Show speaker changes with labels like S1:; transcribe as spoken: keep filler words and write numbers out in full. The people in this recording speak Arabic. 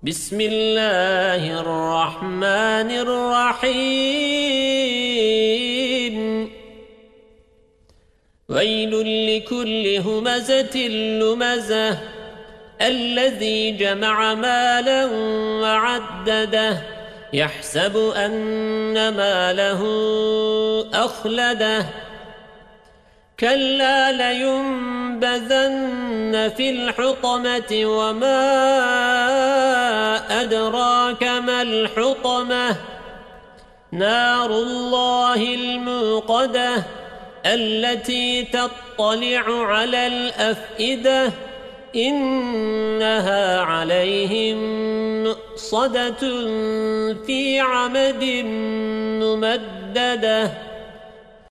S1: بسم الله الرحمن الرحيم ويل لكل همزة لمزة الذي جمع مالا وعدده يحسب أن ماله أخلده كلا لينبذن في الحطمة وما أدراك ما الحطمة نار الله الموقدة التي تطلع على الأفئدة إنها عليهم مؤصدة في عمد ممددة.